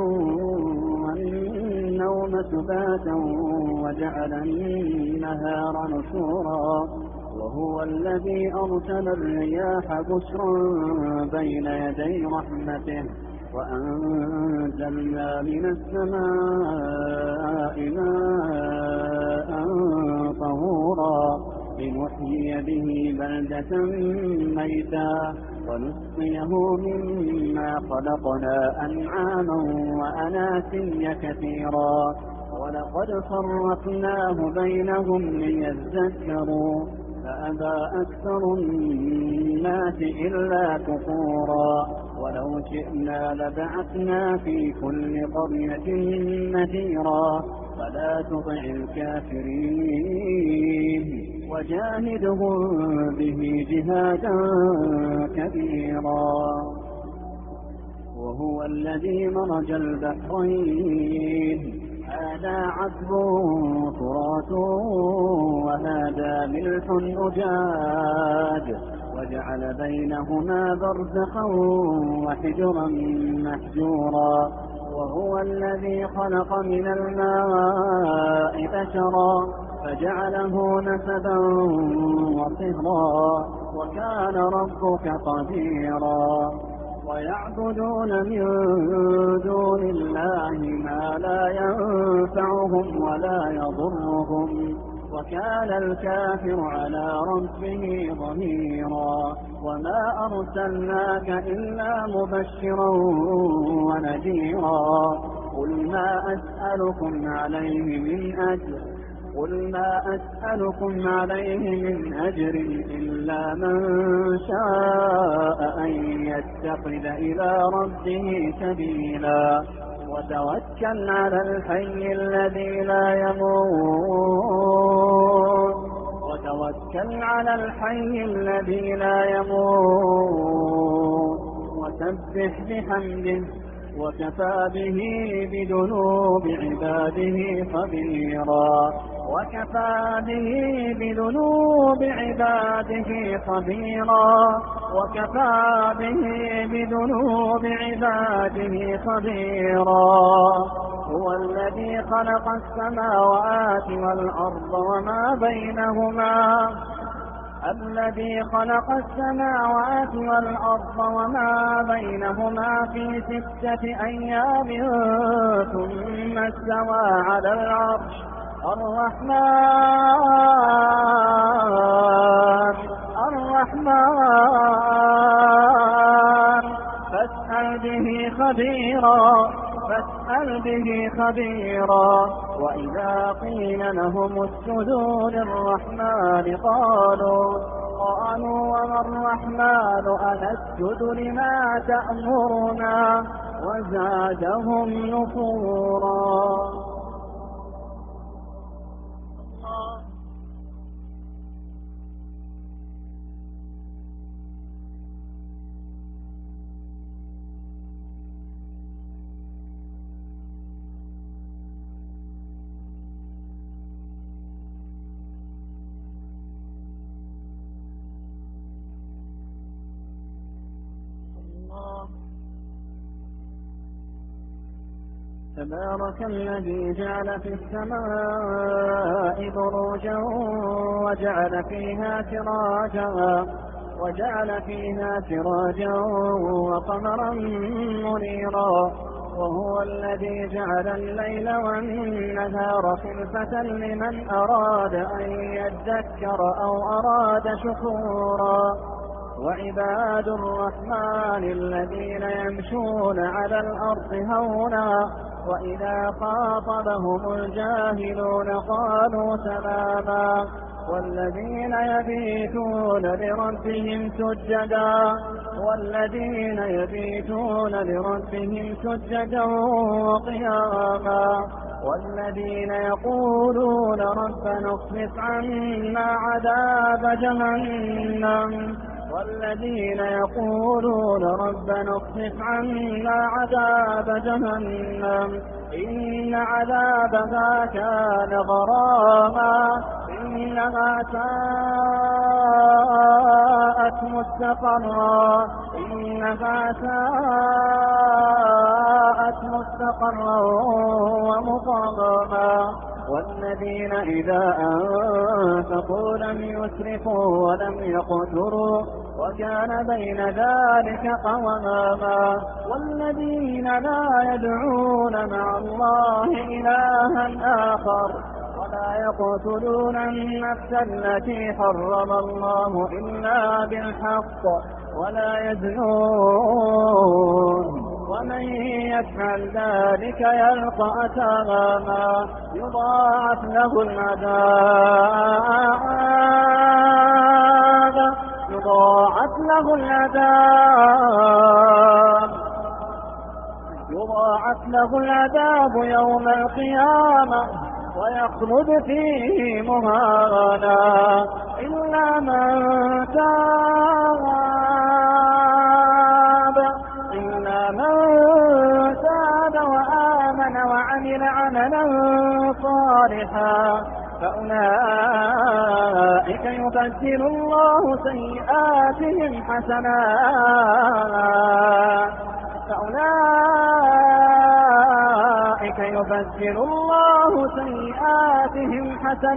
والنوم سباتا وجعل النهار نشورا. وهو الذي أرسل الرياح بشرا بين يدي رحمته وأنزلنا من السماء ماء طهورا لنحيي به بلدة ميتا ونسقيه مما خلقنا أنعاما وأناسيا كثيرا. ولقد صرفناه بينهم ليذكروا فأبى أكثر الناس إلا كفورا. ولو شئنا لبعثنا في كل قرية نذيرا فلا تطع الكافرين وجاهدهم به جهادا كبيرا. وهو الذي مرج البحرين هذا عذب فرات وهذا ملح أجاج وجعل بينهما برزخا وحجرا محجورا. وهو الذي خلق من الماء بشرا فجعله نسبا وصهرا وكان ربك قديرا. ويعبدون من دون الله ما لا ينفعهم ولا يضرهم وكان الكافر على ربه ظهيرا. وما أرسلناك إلا مبشرا ونذيرا. قل ما أسألكم عليه من أجر قل ما أسألكم عليه من أجر إلا من شاء أن يتخذ إلى ربه سبيلا. وتوكل على الحي الذي لا يموت وتوكل على الحي الذي لا يموت وسبح بحمده وكفى به بذنوب عباده خبيرا. وكفى به بذنوب عباده خبيرا وكفى به بذنوب عباده خبيرا. هو الذي خلق السماوات والأرض وما بينهما الذي خلق السماوات والأرض وما بينهما في ستة أيام ثم استوى على العرش. الرحمن الرحمن فاسأل به خبيرا فاسأل به خبيرا. وإذا قيل لهم اسجدوا للرحمن قالوا قالوا وما الرحمن أنسجد لما تأمرنا وزادهم نفورا. تبارك الذي جعل في السماء بروجا وجعل فيها سراجا وجعل فيها سراجا وقمرا منيرا وهو الذي جعل الليل والنهار خلفة لمن أراد أن يذكر أو أراد شكورا وعباد الرحمن الذين يمشون على الأرض هونا وإذا خاطبهم الجاهلون قالوا سلاما والذين يبيتون لربهم سجدا والذين يبيتون لربهم سجدا وقياما والذين يقولون ربنا اصرف عنا عذاب جهنم والذين يقولون ربنا اصرف عنا عذاب جهنم إن عذابها كان غراما إنها ساءت مستقرا إنها ساءت مستقرا ومقاما والذين إذا أنفقوا لم يسرفوا ولم يقتروا وكان بين ذلك قواما والذين لا يدعون مع الله إلها آخر ولا يقتلون النفس التي حرم الله إلا بالحق ولا يزنون ومن يفعل ذلك يلقى أثاما يضاعف له العذاب يضاعف له العذاب يضاعف له العذاب يوم القيامة ويخلد فيه مهانا إلا من تاب إلا من تاب وآمن وعمل عملا صالحا فأولئك يبدل الله سيئاتهم حسنات فأولئك يبدل الله سيئاتهم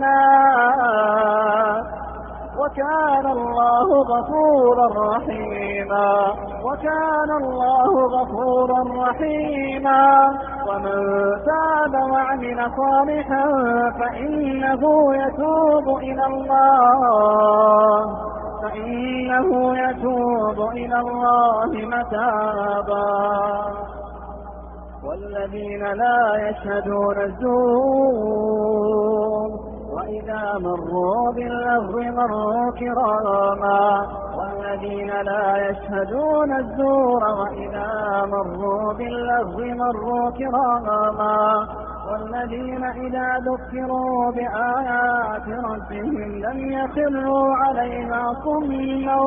حسنات وكان الله غفورا رحيما وكان الله غفورا رحيما ومن تاب وعمل صالحا فإنه يتوب إلى الله فإنه يتوب إلى الله متابا والذين لا يشهدون الزور وإذا مروا باللغو مروا كراما والذين لا يشهدون الزور وإذا مروا باللغو مروا كراما والذين إذا ذكروا بآيات ربهم لم يخروا عليها صما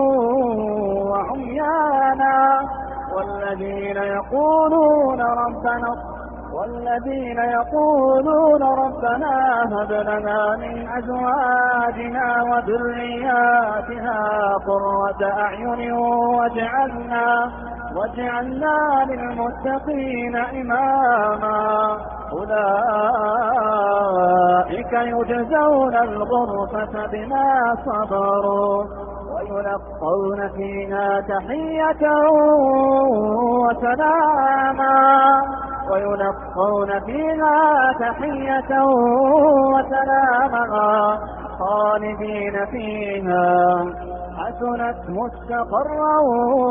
وعميانا والذين يقولون ربنا والذين يقولون ربنا هب لنا من أزواجنا وذرياتنا قرة أعين واجعلنا واجعلنا للمتقين إماما أولئك يجزون الغرفة بما صبروا ويلقون فيها تحية وسلاما ويلقون فيها تحية وسلاما خالدين فيها حسنت مستقرا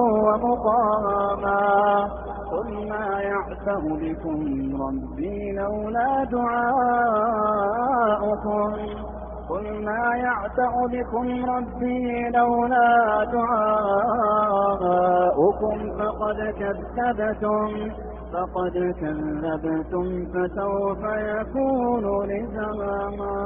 ومقاما قل ما يعبأ بكم ربي لولا دعاؤكم قل ما يعبأ بكم ربي لولا دعاؤكم فقد كذبتم فقد كذبتم فسوف يكون لزاما.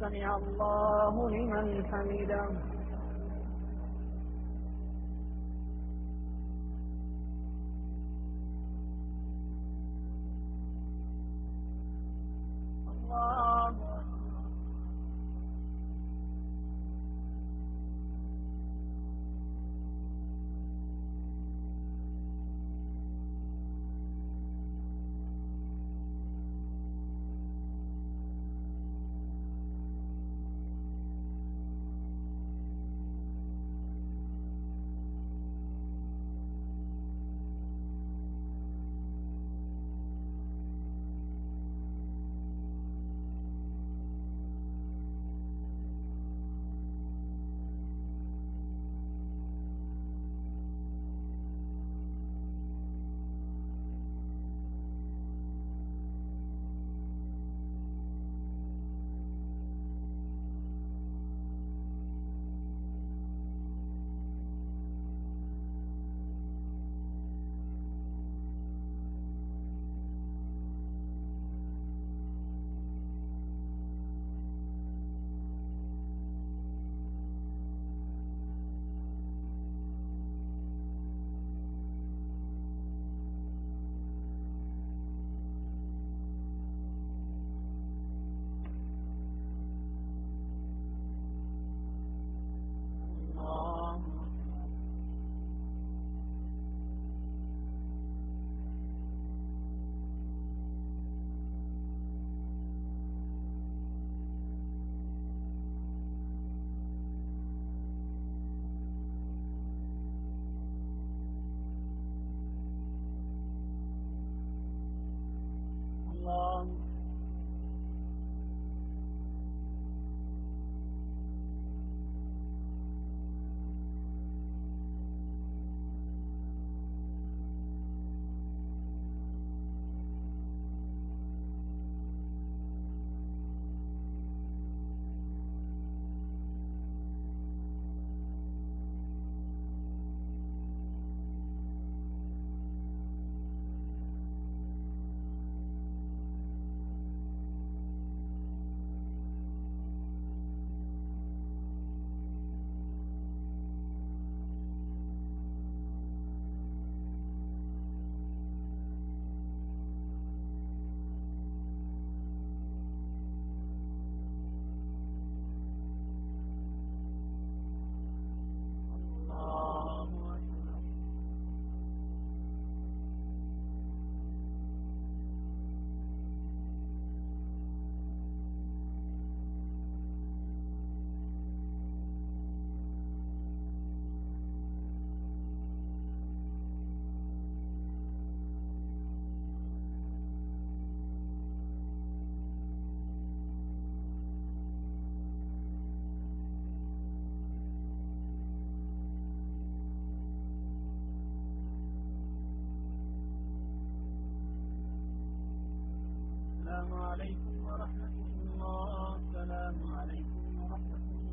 سمع الله لمن حمده. الله الله السلام عليكم ورحمة الله. السلام عليكم ورحمة الله.